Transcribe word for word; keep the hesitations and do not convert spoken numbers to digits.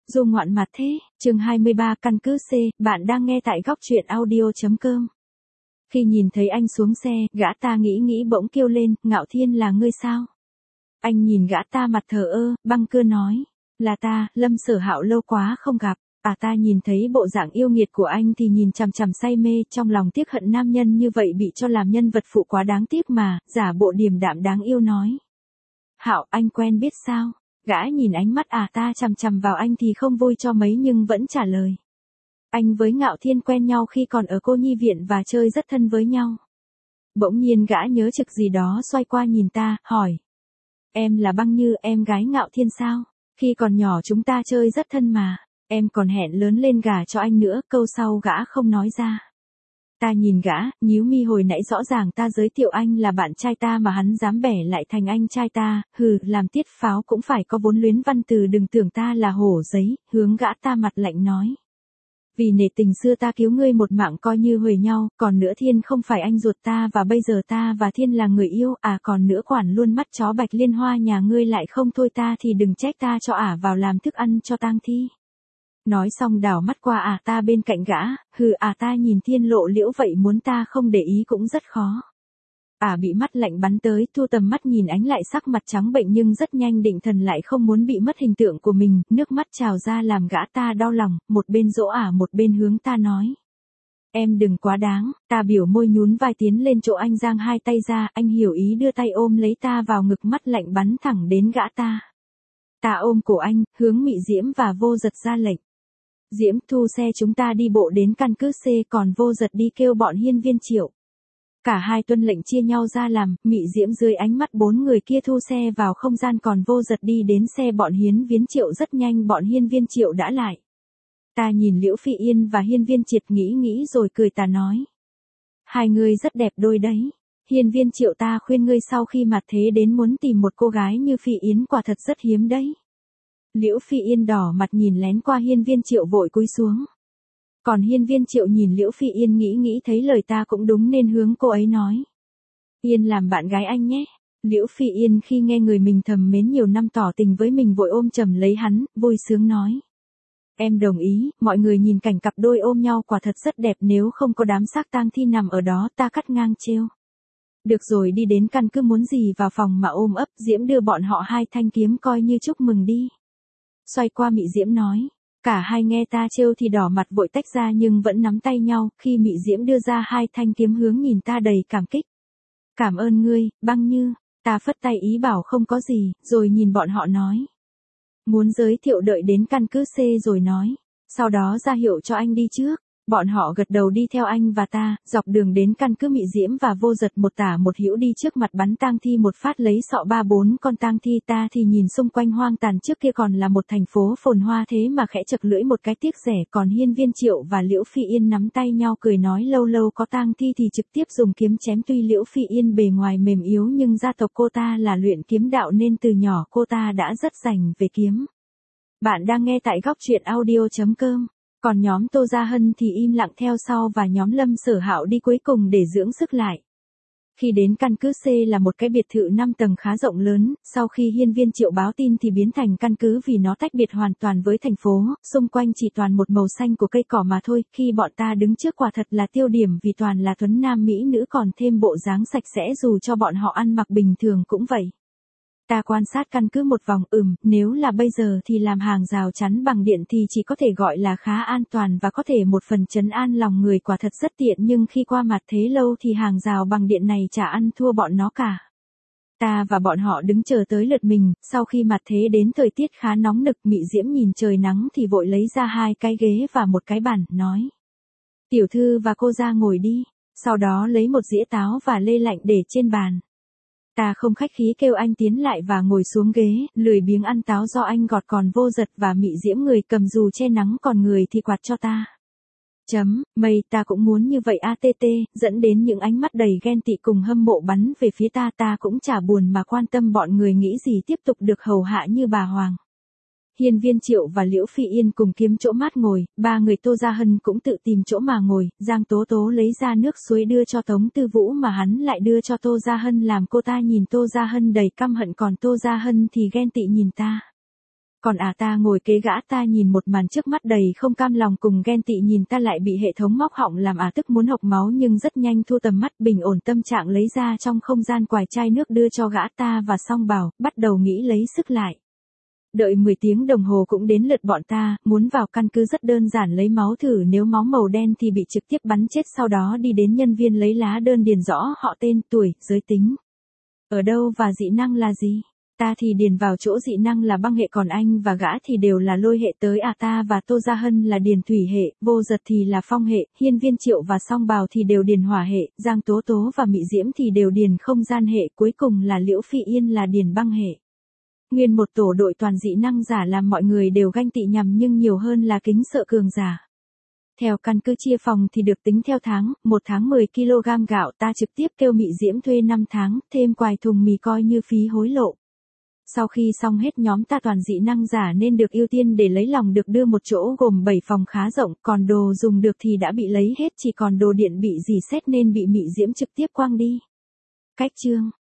Du ngoạn mặt thế, chương hai mươi ba căn cứ C, bạn đang nghe tại góc truyện audio.com. Khi nhìn thấy anh xuống xe, gã ta nghĩ nghĩ bỗng kêu lên, Ngạo Thiên là ngươi sao? Anh nhìn gã ta mặt thờ ơ, băng cưa nói, là ta, Lâm Sở Hạo lâu quá không gặp. À ta nhìn thấy bộ dạng yêu nghiệt của anh thì nhìn chằm chằm say mê, trong lòng tiếc hận nam nhân như vậy bị cho làm nhân vật phụ quá đáng tiếc mà, giả bộ điềm đạm đáng yêu nói. Hạo, anh quen biết sao? Gã nhìn ánh mắt à ta chằm chằm vào anh thì không vui cho mấy nhưng vẫn trả lời. Anh với Ngạo Thiên quen nhau khi còn ở cô nhi viện và chơi rất thân với nhau. Bỗng nhiên gã nhớ trực gì đó xoay qua nhìn ta, hỏi. Em là Băng Như, em gái Ngạo Thiên sao? Khi còn nhỏ chúng ta chơi rất thân mà. Em còn hẹn lớn lên gả cho anh nữa, câu sau gã không nói ra. Ta nhìn gã, nhíu mi hồi nãy rõ ràng ta giới thiệu anh là bạn trai ta mà hắn dám bẻ lại thành anh trai ta, hừ, làm tiết pháo cũng phải có vốn luyến văn từ đừng tưởng ta là hổ giấy, hướng gã ta mặt lạnh nói. Vì nể tình xưa ta cứu ngươi một mạng coi như huề nhau, còn nữa Thiên không phải anh ruột ta và bây giờ ta và Thiên là người yêu, à còn nữa quản luôn mắt chó Bạch Liên Hoa nhà ngươi lại không thôi ta thì đừng trách ta cho ả vào làm thức ăn cho tang thi. Nói xong đảo mắt qua à ta bên cạnh gã, hừ à ta nhìn Thiên lộ liễu vậy muốn ta không để ý cũng rất khó. À bị mắt lạnh bắn tới, thu tầm mắt nhìn ánh lại sắc mặt trắng bệnh nhưng rất nhanh định thần lại không muốn bị mất hình tượng của mình, nước mắt trào ra làm gã ta đau lòng, một bên dỗ ả một bên hướng ta nói. Em đừng quá đáng, ta biểu môi nhún vai tiến lên chỗ anh giang hai tay ra, anh hiểu ý đưa tay ôm lấy ta vào ngực mắt lạnh bắn thẳng đến gã ta. Ta ôm cổ anh, hướng Mị Diễm và Vô Giật ra lệnh. Diễm thu xe chúng ta đi bộ đến căn cứ C còn Vô Giật đi kêu bọn Hiên Viên Triệu. Cả hai tuân lệnh chia nhau ra làm, Mị Diễm dưới ánh mắt bốn người kia thu xe vào không gian còn Vô Giật đi đến xe bọn Hiên Viên Triệu rất nhanh bọn Hiên Viên Triệu đã lại. Ta nhìn Liễu Phi Yên và Hiên Viên Triệt nghĩ nghĩ rồi cười ta nói. Hai người rất đẹp đôi đấy. Hiên Viên Triệu ta khuyên ngươi sau khi mặt thế đến muốn tìm một cô gái như Phi Yến quả thật rất hiếm đấy. Liễu Phi Yên đỏ mặt nhìn lén qua Hiên Viên Triệu vội cúi xuống. Còn Hiên Viên Triệu nhìn Liễu Phi Yên nghĩ nghĩ thấy lời ta cũng đúng nên hướng cô ấy nói. Yên làm bạn gái anh nhé. Liễu Phi Yên khi nghe người mình thầm mến nhiều năm tỏ tình với mình vội ôm chầm lấy hắn, vui sướng nói. Em đồng ý, mọi người nhìn cảnh cặp đôi ôm nhau quả thật rất đẹp nếu không có đám xác tang thi nằm ở đó ta cắt ngang trêu. Được rồi đi đến căn cứ muốn gì vào phòng mà ôm ấp Diễm đưa bọn họ hai thanh kiếm coi như chúc mừng đi. Xoay qua Mị Diễm nói. Cả hai nghe ta trêu thì đỏ mặt vội tách ra nhưng vẫn nắm tay nhau, khi Mị Diễm đưa ra hai thanh kiếm hướng nhìn ta đầy cảm kích. Cảm ơn ngươi, Băng Như, ta phất tay ý bảo không có gì, rồi nhìn bọn họ nói. Muốn giới thiệu đợi đến căn cứ C rồi nói, sau đó ra hiệu cho anh đi trước. Bọn họ gật đầu đi theo anh và ta, dọc đường đến căn cứ Mị Diễm và Vô Giật một tả một hữu đi trước mặt bắn tang thi một phát lấy sọ ba bốn con tang thi ta thì nhìn xung quanh hoang tàn trước kia còn là một thành phố phồn hoa thế mà khẽ chật lưỡi một cái tiếc rẻ còn Hiên Viên Triệu và Liễu Phi Yên nắm tay nhau cười nói lâu lâu có tang thi thì trực tiếp dùng kiếm chém tuy Liễu Phi Yên bề ngoài mềm yếu nhưng gia tộc cô ta là luyện kiếm đạo nên từ nhỏ cô ta đã rất rành về kiếm. Bạn đang nghe tại góc truyện audio.com. Còn nhóm Tô Gia Hân thì im lặng theo sau và nhóm Lâm Sở Hạo đi cuối cùng để dưỡng sức lại. Khi đến căn cứ C là một cái biệt thự năm tầng khá rộng lớn, sau khi Hiên Viên Triệu báo tin thì biến thành căn cứ vì nó tách biệt hoàn toàn với thành phố, xung quanh chỉ toàn một màu xanh của cây cỏ mà thôi, khi bọn ta đứng trước quả thật là tiêu điểm vì toàn là tuấn nam mỹ nữ còn thêm bộ dáng sạch sẽ dù cho bọn họ ăn mặc bình thường cũng vậy. Ta quan sát căn cứ một vòng ừm, nếu là bây giờ thì làm hàng rào chắn bằng điện thì chỉ có thể gọi là khá an toàn và có thể một phần trấn an lòng người quả thật rất tiện nhưng khi qua mặt thế lâu thì hàng rào bằng điện này chả ăn thua bọn nó cả. Ta và bọn họ đứng chờ tới lượt mình, sau khi mặt thế đến thời tiết khá nóng nực Mị Diễm nhìn trời nắng thì vội lấy ra hai cái ghế và một cái bàn, nói. Tiểu thư và cô ra ngồi đi, sau đó lấy một dĩa táo và lê lạnh để trên bàn. Ta không khách khí kêu anh tiến lại và ngồi xuống ghế, lười biếng ăn táo do anh gọt còn Vô Giật và Mị Diễm người cầm dù che nắng còn người thì quạt cho ta. Chấm, mây ta cũng muốn như vậy a tê tê, dẫn đến những ánh mắt đầy ghen tị cùng hâm mộ bắn về phía ta ta cũng chả buồn mà quan tâm bọn người nghĩ gì tiếp tục được hầu hạ như bà Hoàng. Hiên Viên Triệu và Liễu Phi Yên cùng kiếm chỗ mát ngồi, ba người Tô Gia Hân cũng tự tìm chỗ mà ngồi, Giang Tố Tố lấy ra nước suối đưa cho Tống Tư Vũ mà hắn lại đưa cho Tô Gia Hân làm cô ta nhìn Tô Gia Hân đầy căm hận còn Tô Gia Hân thì ghen tị nhìn ta. Còn à ta ngồi kế gã ta nhìn một màn trước mắt đầy không cam lòng cùng ghen tị nhìn ta lại bị hệ thống móc họng làm à tức muốn hộc máu nhưng rất nhanh thu tầm mắt bình ổn tâm trạng lấy ra trong không gian quài chai nước đưa cho gã ta và xong bảo, bắt đầu nghĩ lấy sức lại. Đợi mười tiếng đồng hồ cũng đến lượt bọn ta, muốn vào căn cứ rất đơn giản lấy máu thử nếu máu màu đen thì bị trực tiếp bắn chết sau đó đi đến nhân viên lấy lá đơn điền rõ họ tên, tuổi, giới tính. Ở đâu và dị năng là gì? Ta thì điền vào chỗ dị năng là băng hệ còn anh và gã thì đều là lôi hệ tới à ta và Tô Gia Hân là điền thủy hệ, Vô Giật thì là phong hệ, Hiên Viên Triệu và Song Bào thì đều điền hỏa hệ, Giang Tố Tố và Mị Diễm thì đều điền không gian hệ, cuối cùng là Liễu Phi Yên là điền băng hệ. Nguyên một tổ đội toàn dị năng giả làm mọi người đều ganh tị nhằm nhưng nhiều hơn là kính sợ cường giả. Theo căn cứ chia phòng thì được tính theo tháng, một tháng mười ki lô gam gạo ta trực tiếp kêu Mị Diễm thuê năm tháng, thêm quài thùng mì coi như phí hối lộ. Sau khi xong hết nhóm ta toàn dị năng giả nên được ưu tiên để lấy lòng được đưa một chỗ gồm bảy phòng khá rộng, còn đồ dùng được thì đã bị lấy hết chỉ còn đồ điện bị rỉ sét nên bị Mị Diễm trực tiếp quăng đi. Cách chương